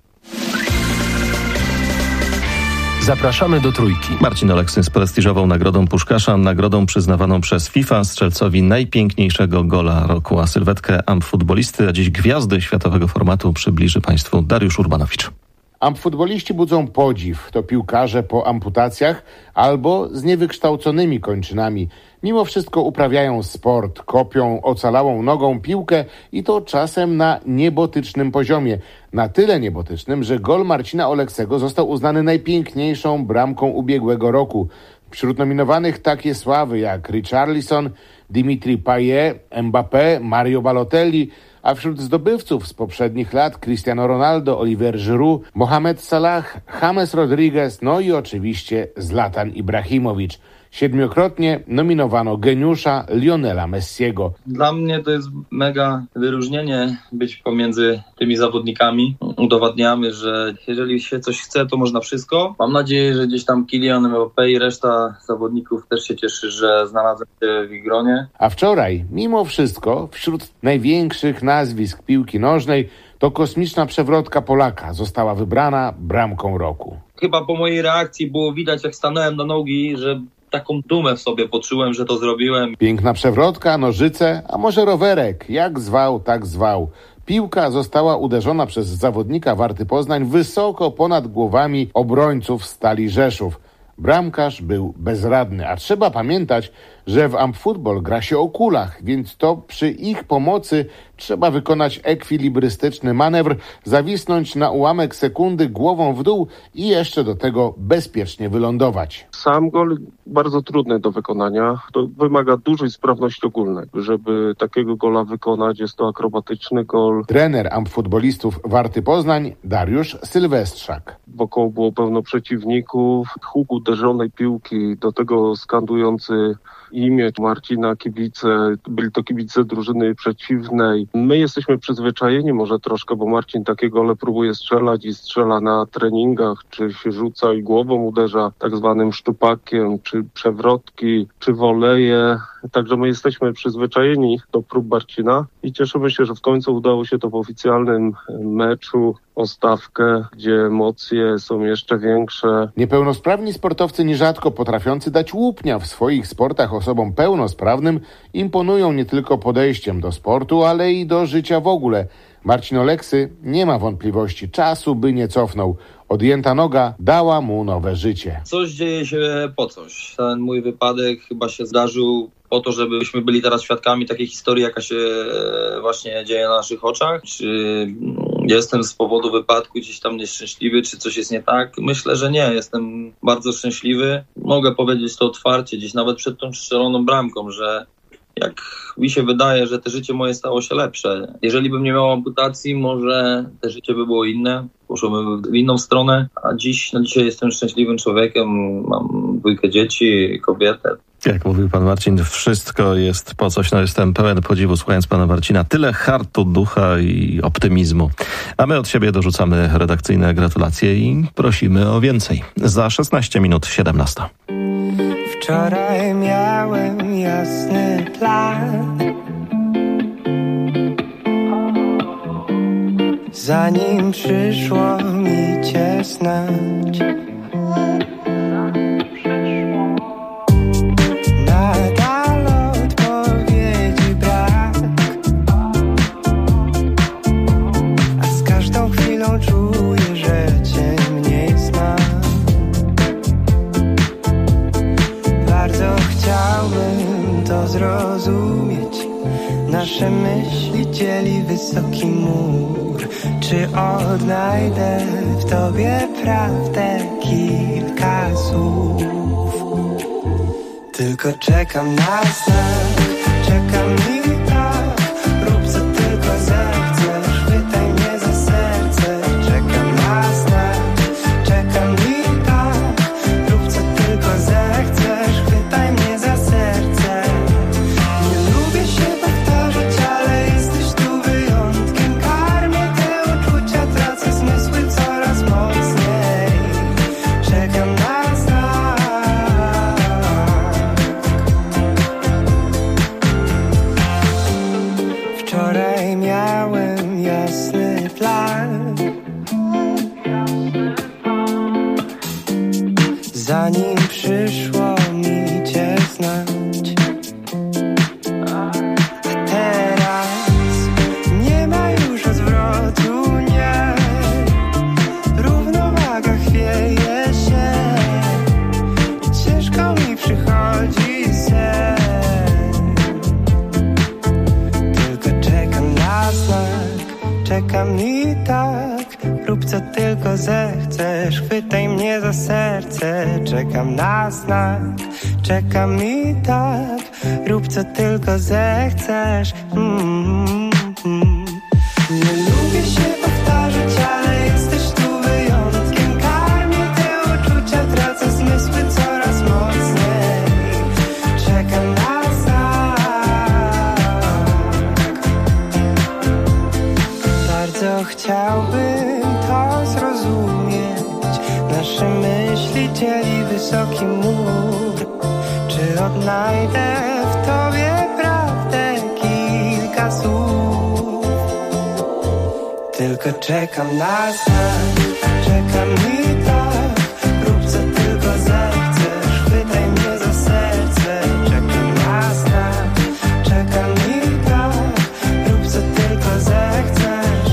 Zapraszamy do Trójki. Marcin Oleksy z prestiżową nagrodą Puszkasza, nagrodą przyznawaną przez FIFA strzelcowi najpiękniejszego gola roku, a sylwetkę ampfutbolisty, a dziś gwiazdy światowego formatu przybliży Państwu Dariusz Urbanowicz. Ampfutboliści budzą podziw. To piłkarze po amputacjach albo z niewykształconymi kończynami. Mimo wszystko uprawiają sport, kopią ocalałą nogą piłkę i to czasem na niebotycznym poziomie. Na tyle niebotycznym, że gol Marcina Oleksego został uznany najpiękniejszą bramką ubiegłego roku. Wśród nominowanych takie sławy jak Richarlison, Dimitri Payet, Mbappé, Mario Balotelli, a wśród zdobywców z poprzednich lat Cristiano Ronaldo, Oliver Giroud, Mohamed Salah, James Rodriguez, no i oczywiście Zlatan Ibrahimowicz. 7-krotnie nominowano geniusza Lionela Messiego. Dla mnie to jest mega wyróżnienie być pomiędzy tymi zawodnikami. Udowadniamy, że jeżeli się coś chce, to można wszystko. Mam nadzieję, że gdzieś tam Kylian Mbappé i reszta zawodników też się cieszy, że znalazłem się w ich gronie. A wczoraj, mimo wszystko, wśród największych nazwisk piłki nożnej to kosmiczna przewrotka Polaka została wybrana bramką roku. Chyba po mojej reakcji było widać, jak stanąłem na nogi, że taką dumę w sobie poczułem, że to zrobiłem. Piękna przewrotka, nożyce, a może rowerek. Jak zwał, tak zwał. Piłka została uderzona przez zawodnika Warty Poznań wysoko ponad głowami obrońców Stali Rzeszów. Bramkarz był bezradny, a trzeba pamiętać, że w ampfutbol gra się o kulach, więc to przy ich pomocy trzeba wykonać ekwilibrystyczny manewr, zawisnąć na ułamek sekundy głową w dół i jeszcze do tego bezpiecznie wylądować. Sam gol bardzo trudny do wykonania. To wymaga dużej sprawności ogólnej. Żeby takiego gola wykonać, jest to akrobatyczny gol. Trener ampfutbolistów Warty Poznań Dariusz Sylwestrzak. Wokoło było pełno przeciwników, huk uderzonej piłki, do tego skandujący imię Marcina kibice, byli to kibice drużyny przeciwnej. My jesteśmy przyzwyczajeni może troszkę, bo Marcin takie gole próbuje strzelać i strzela na treningach, czy się rzuca i głową uderza tak zwanym sztupakiem, czy przewrotki, czy woleje. Także my jesteśmy przyzwyczajeni do prób Marcina i cieszymy się, że w końcu udało się to w oficjalnym meczu o stawkę, gdzie emocje są jeszcze większe. Niepełnosprawni sportowcy nierzadko potrafiący dać łupnia w swoich sportach osobom pełnosprawnym imponują nie tylko podejściem do sportu, ale i do życia w ogóle. Marcin Oleksy nie ma wątpliwości, czasu by nie cofnął. Odjęta noga dała mu nowe życie. Coś dzieje się po coś. Ten mój wypadek chyba się zdarzył po to, żebyśmy byli teraz świadkami takiej historii, jaka się właśnie dzieje na naszych oczach. Czy jestem z powodu wypadku gdzieś tam nieszczęśliwy, czy coś jest nie tak? Myślę, że nie. Jestem bardzo szczęśliwy. Mogę powiedzieć to otwarcie, gdzieś nawet przed tą strzeloną bramką, że jak mi się wydaje, że to życie moje stało się lepsze. Jeżeli bym nie miał amputacji, może to życie by było inne, poszłoby w inną stronę, a dzisiaj jestem szczęśliwym człowiekiem, mam 2 dzieci, kobietę. Jak mówił pan Marcin, wszystko jest po coś. No jestem pełen podziwu, słuchając pana Marcina. Tyle hartu, ducha i optymizmu. A my od siebie dorzucamy redakcyjne gratulacje i prosimy o więcej. Za 16 minut 17. Wczoraj miałem jasny plan, zanim przyszło mi cię znać. Nadal odpowiedzi brak, a z każdą chwilą czuję, że cię mniej znam. Bardzo chciałbym to zrozumieć. Nasze myśli dzieli wysoki mur. Czy odnajdę w tobie prawdę kilka słów? Tylko czekam na znak, czekam i tak. Rób co tylko zechcesz, chwytaj mnie za serce. Czekam na znak, czekam i tak. Rób co tylko zechcesz. przyszło mi cię znać. Teraz nie ma już odwrotu, nie. Równowaga chwieje się i ciężko mi przychodzi sen. Tylko czekam na znak, czekam i tak. Rób co tylko zechcesz, chwytaj mnie za serce. Czekam na znak, czekam i tak. Rób co tylko zechcesz. Nie lubię się powtarzać, ale jesteś tu wyjątkiem. Karmię te uczucia, tracę zmysły coraz mocniej. Czekam na znak. Bardzo chciałbym to zrozumieć. Nasze myśli dzieli wysoki mur. Czy odnajdę w tobie prawdę kilka słów? Tylko czekam na znak, czekam i tak. Rób co tylko zechcesz, chwytaj mnie za serce. Czekam na znak, czekam i tak. Rób co tylko zechcesz.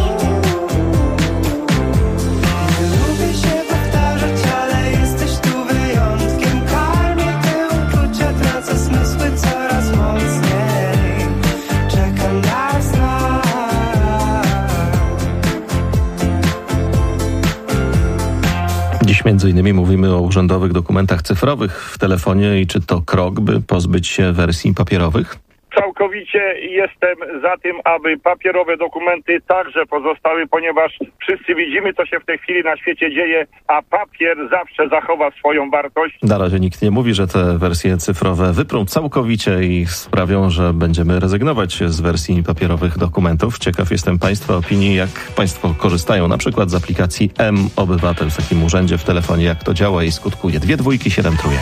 Nie lubię się powtarzać, ale jesteś tu wyjątkiem. Karmię te uczucia, tracę zmysły coraz mocniej. Czekam na znak. Dziś między innymi mówimy o urzędowych dokumentach cyfrowych w telefonie i czy to krok, by pozbyć się wersji papierowych? Całkowicie jestem za tym, aby papierowe dokumenty także pozostały, ponieważ wszyscy widzimy, co się w tej chwili na świecie dzieje, a papier zawsze zachowa swoją wartość. Na razie nikt nie mówi, że te wersje cyfrowe wyprą całkowicie i sprawią, że będziemy rezygnować z wersji papierowych dokumentów. Ciekaw jestem Państwa opinii, jak Państwo korzystają na przykład z aplikacji M-Obywatel w takim urzędzie w telefonie, jak to działa i skutkuje. 2 2 7 3.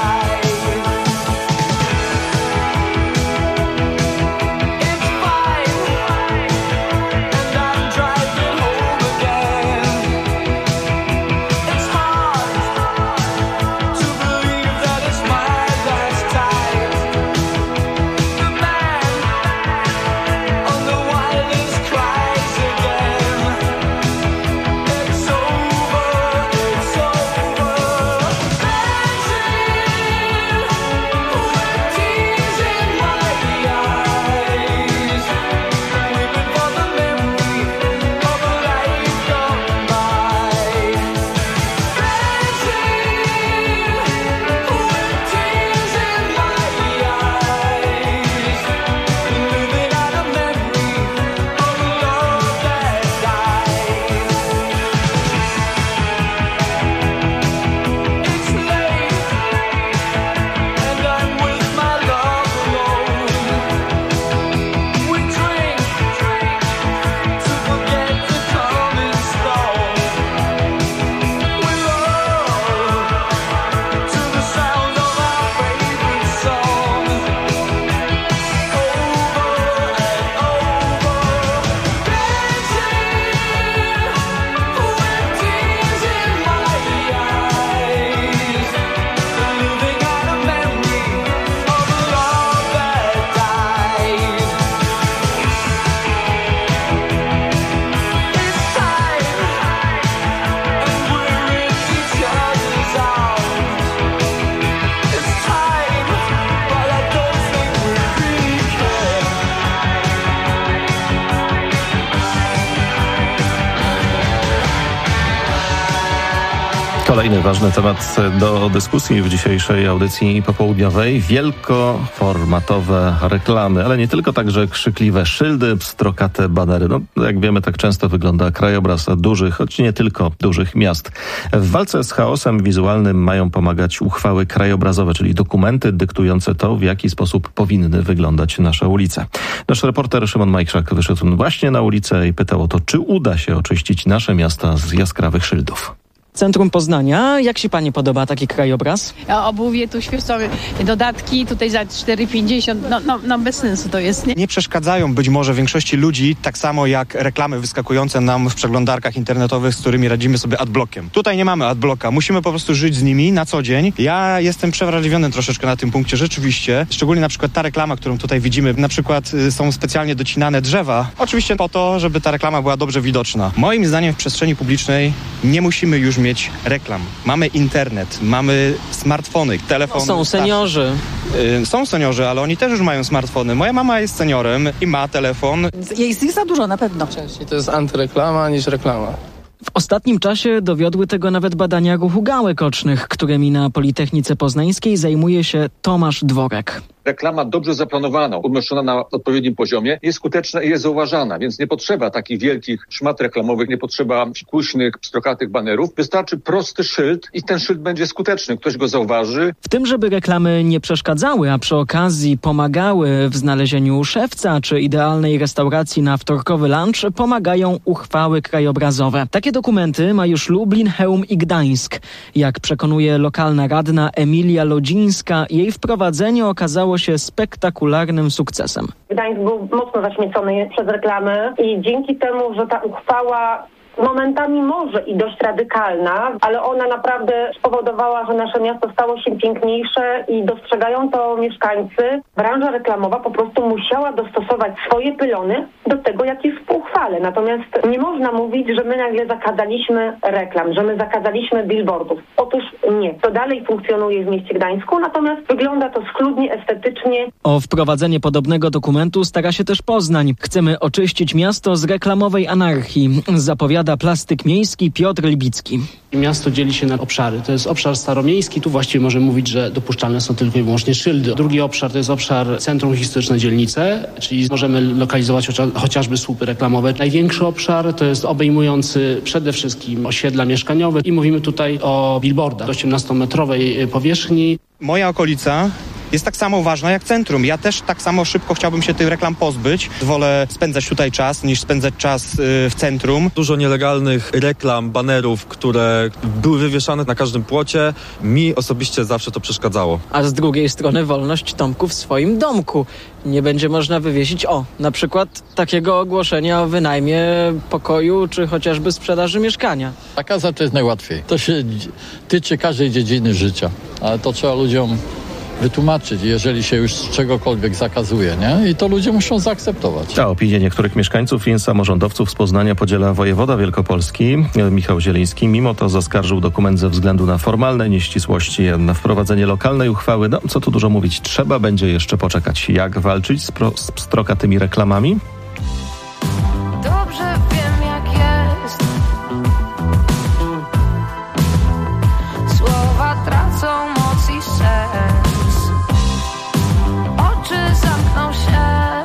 It's fine. Kolejny ważny temat do dyskusji w dzisiejszej audycji popołudniowej. Wielkoformatowe reklamy, ale nie tylko, także krzykliwe szyldy, pstrokate banery. No, jak wiemy, tak często wygląda krajobraz dużych, choć nie tylko dużych miast. W walce z chaosem wizualnym mają pomagać uchwały krajobrazowe, czyli dokumenty dyktujące to, w jaki sposób powinny wyglądać nasze ulice. Nasz reporter Szymon Majkrzak wyszedł właśnie na ulicę i pytał o to, czy uda się oczyścić nasze miasta z jaskrawych szyldów. Centrum Poznania. Jak się pani podoba taki krajobraz? Obuwie tu świecone, dodatki tutaj za 4,50. No bez sensu to jest. Nie przeszkadzają być może większości ludzi, tak samo jak reklamy wyskakujące nam w przeglądarkach internetowych, z którymi radzimy sobie adblockiem. Tutaj nie mamy adblocka, musimy po prostu żyć z nimi na co dzień. Ja jestem przewrażliwiony troszeczkę na tym punkcie, rzeczywiście. Szczególnie na przykład ta reklama, którą tutaj widzimy. Na przykład są specjalnie docinane drzewa. Oczywiście po to, żeby ta reklama była dobrze widoczna. Moim zdaniem w przestrzeni publicznej nie musimy już mieć reklam. Mamy internet, mamy smartfony, telefony. Są seniorzy. Są seniorzy, ale oni też już mają smartfony. Moja mama jest seniorem i ma telefon. Jest ich za dużo na pewno. Częściej to jest antyreklama niż reklama. W ostatnim czasie dowiodły tego nawet badania ruchu gałek ocznych, którymi na Politechnice Poznańskiej zajmuje się Tomasz Dworek. Reklama dobrze zaplanowana, umieszczona na odpowiednim poziomie jest skuteczna i jest zauważana, więc nie potrzeba takich wielkich szmat reklamowych, nie potrzeba kuśnych, pstrokatych banerów. Wystarczy prosty szyld i ten szyld będzie skuteczny. Ktoś go zauważy. W tym, żeby reklamy nie przeszkadzały, a przy okazji pomagały w znalezieniu szewca czy idealnej restauracji na wtorkowy lunch, pomagają uchwały krajobrazowe. Takie dokumenty ma już Lublin, Chełm i Gdańsk. Jak przekonuje lokalna radna Emilia Lodzińska, jej wprowadzenie okazało się spektakularnym sukcesem. Gdańsk był mocno zaśmiecony przez reklamy i dzięki temu, że ta uchwała momentami może i dość radykalna, ale ona naprawdę spowodowała, że nasze miasto stało się piękniejsze i dostrzegają to mieszkańcy. Branża reklamowa po prostu musiała dostosować swoje pylony do tego, jak jest w uchwale. Natomiast nie można mówić, że my nagle zakazaliśmy reklam, że my zakazaliśmy billboardów. Otóż nie. To dalej funkcjonuje w mieście Gdańsku, natomiast wygląda to schludnie, estetycznie. O wprowadzenie podobnego dokumentu stara się też Poznań. Chcemy oczyścić miasto z reklamowej anarchii, zapowiada plastyk miejski Piotr Libicki. Miasto dzieli się na obszary. To jest obszar staromiejski. Tu właściwie możemy mówić, że dopuszczalne są tylko i wyłącznie szyldy. Drugi obszar to jest obszar centrum historyczne dzielnice, czyli możemy lokalizować chociażby słupy reklamowe. Największy obszar to jest obejmujący przede wszystkim osiedla mieszkaniowe i mówimy tutaj o billboardach 18-metrowej powierzchni. Moja okolica jest tak samo ważna jak centrum. Ja też tak samo szybko chciałbym się tych reklam pozbyć. Wolę spędzać tutaj czas, niż spędzać czas w centrum. Dużo nielegalnych reklam, banerów, które były wywieszane na każdym płocie. Mi osobiście zawsze to przeszkadzało. A z drugiej strony wolność Tomku w swoim domku. Nie będzie można wywiesić, na przykład takiego ogłoszenia o wynajmie pokoju, czy chociażby sprzedaży mieszkania. Zakazać to jest najłatwiej. To się tyczy każdej dziedziny życia, ale to trzeba ludziom wytłumaczyć, jeżeli się już czegokolwiek zakazuje, nie? I to ludzie muszą zaakceptować. A opinię niektórych mieszkańców i samorządowców z Poznania podziela wojewoda wielkopolski Michał Zieliński. Mimo to zaskarżył dokument ze względu na formalne nieścisłości, na wprowadzenie lokalnej uchwały. No, co tu dużo mówić, trzeba będzie jeszcze poczekać. Jak walczyć z pstrokatymi reklamami? Dobrze wiem, jak jest. Słowa tracą moc i sens. Oczy zamkną się,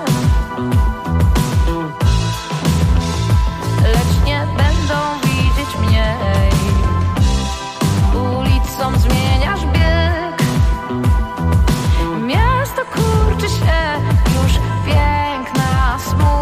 lecz nie będą widzieć mniej. Ulicą zmieniasz bieg. Miasto kurczy się, już piękna, smutna.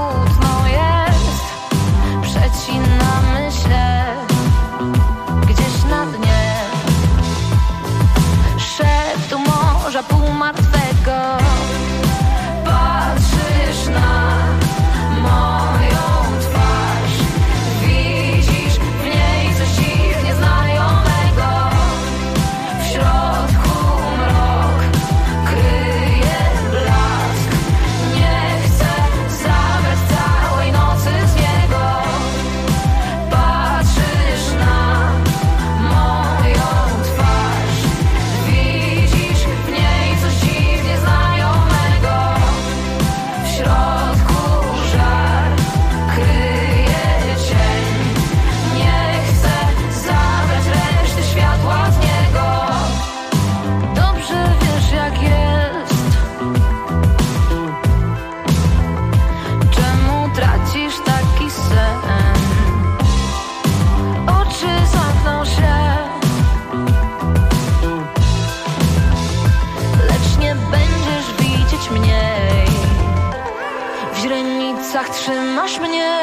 trzymasz mnie.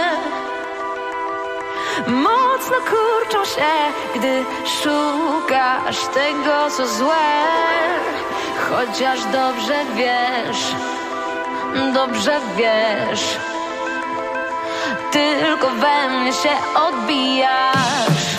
Mocno kurczą się, gdy szukasz tego, co złe. Chociaż dobrze wiesz, tylko we mnie się odbijasz.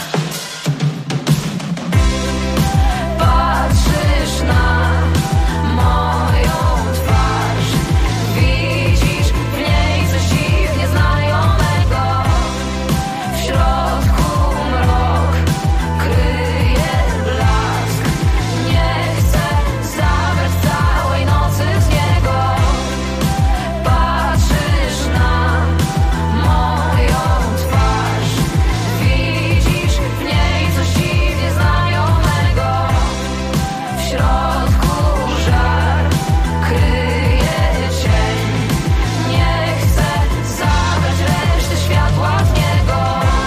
Patrzysz na moją twarz, widzisz w niej coś dziwnie znajomego. W środku mrok kryje blask. Nie chcę zabrać całej nocy z niego. Patrzysz na moją twarz, widzisz w niej coś dziwnie znajomego. W środku żar kryje cień. Nie chcę zabrać reszty światła z niego.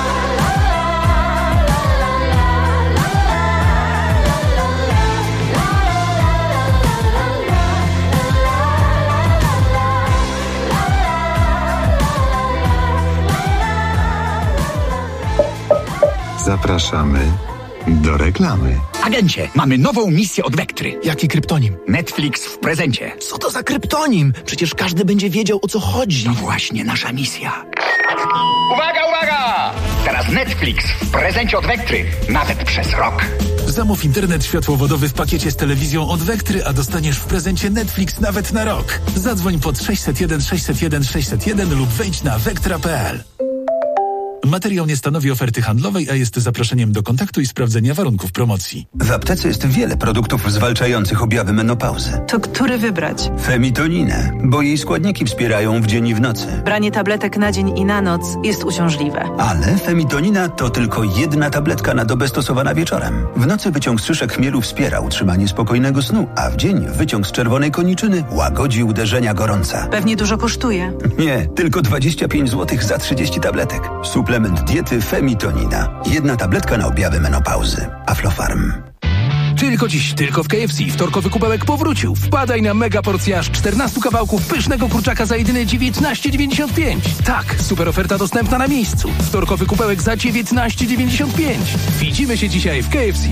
Zapraszamy do reklamy. Agencie, mamy nową misję od Vectry. Jaki kryptonim? Netflix w prezencie. Co to za kryptonim? Przecież każdy będzie wiedział, o co chodzi. To właśnie nasza misja. Uwaga, uwaga! Teraz Netflix w prezencie od Vectry. Nawet przez rok. Zamów internet światłowodowy w pakiecie z telewizją od Vectry, a dostaniesz w prezencie Netflix nawet na rok. Zadzwoń pod 601 601 601 lub wejdź na vectra.pl. Materiał nie stanowi oferty handlowej, a jest zaproszeniem do kontaktu i sprawdzenia warunków promocji. W aptece jest wiele produktów zwalczających objawy menopauzy. To który wybrać? Femitoninę, bo jej składniki wspierają w dzień i w nocy. Branie tabletek na dzień i na noc jest uciążliwe. Ale femitonina to tylko jedna tabletka na dobę stosowana wieczorem. W nocy wyciąg z szyszek chmielu wspiera utrzymanie spokojnego snu, a w dzień wyciąg z czerwonej koniczyny łagodzi uderzenia gorąca. Pewnie dużo kosztuje. Nie, tylko 25 zł za 30 tabletek. Suplement diety Femitonina. Jedna tabletka na objawy menopauzy. Aflofarm. Tylko dziś, tylko w KFC. Wtorkowy kubełek powrócił. Wpadaj na mega porcję aż 14 kawałków pysznego kurczaka za jedyne 19,95. Tak, super oferta dostępna na miejscu. Wtorkowy kubełek za 19,95. Widzimy się dzisiaj w KFC.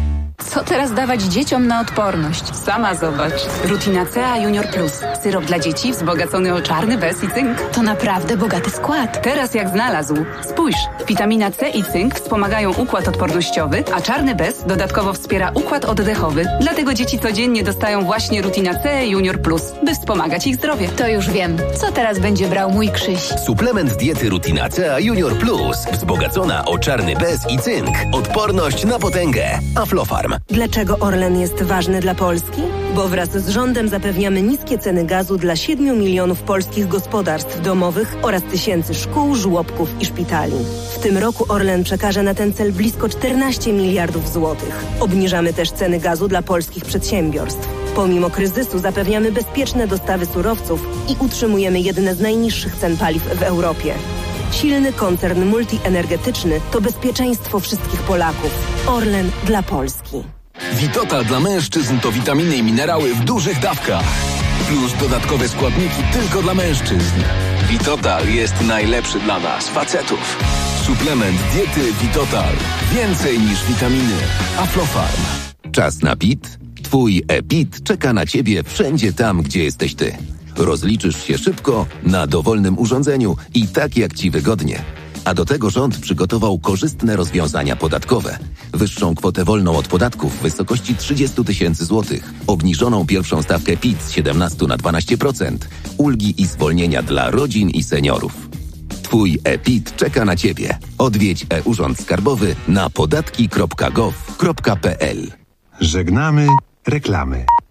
Co teraz dawać dzieciom na odporność? Sama zobacz. Rutina C Junior Plus. Syrop dla dzieci wzbogacony o czarny bez i cynk. To naprawdę bogaty skład. Teraz jak znalazł. Spójrz, witamina C i cynk wspomagają układ odpornościowy, a czarny bez dodatkowo wspiera układ oddechowy. Dlatego dzieci codziennie dostają właśnie Rutina C Junior Plus, by wspomagać ich zdrowie. To już wiem. Co teraz będzie brał mój Krzyś? Suplement diety Rutina C Junior Plus. Wzbogacona o czarny bez i cynk. Odporność na potęgę. Aflofarm. Dlaczego Orlen jest ważny dla Polski? Bo wraz z rządem zapewniamy niskie ceny gazu dla 7 milionów polskich gospodarstw domowych oraz tysięcy szkół, żłobków i szpitali. W tym roku Orlen przekaże na ten cel blisko 14 miliardów złotych. Obniżamy też ceny gazu dla polskich przedsiębiorstw. Pomimo kryzysu zapewniamy bezpieczne dostawy surowców i utrzymujemy jedne z najniższych cen paliw w Europie. Silny koncern multienergetyczny to bezpieczeństwo wszystkich Polaków. Orlen dla Polski. Vitotal dla mężczyzn to witaminy i minerały w dużych dawkach. Plus dodatkowe składniki tylko dla mężczyzn. Vitotal jest najlepszy dla nas, facetów. Suplement diety Vitotal. Więcej niż witaminy. Aflofarm. Czas na PIT? Twój e-PIT czeka na Ciebie wszędzie tam, gdzie jesteś Ty. Rozliczysz się szybko, na dowolnym urządzeniu i tak jak Ci wygodnie. A do tego rząd przygotował korzystne rozwiązania podatkowe. Wyższą kwotę wolną od podatków w wysokości 30 000 złotych, obniżoną pierwszą stawkę PIT z 17 na 12%, ulgi i zwolnienia dla rodzin i seniorów. Twój e-PIT czeka na Ciebie. Odwiedź e-Urząd Skarbowy na podatki.gov.pl. Żegnamy reklamy.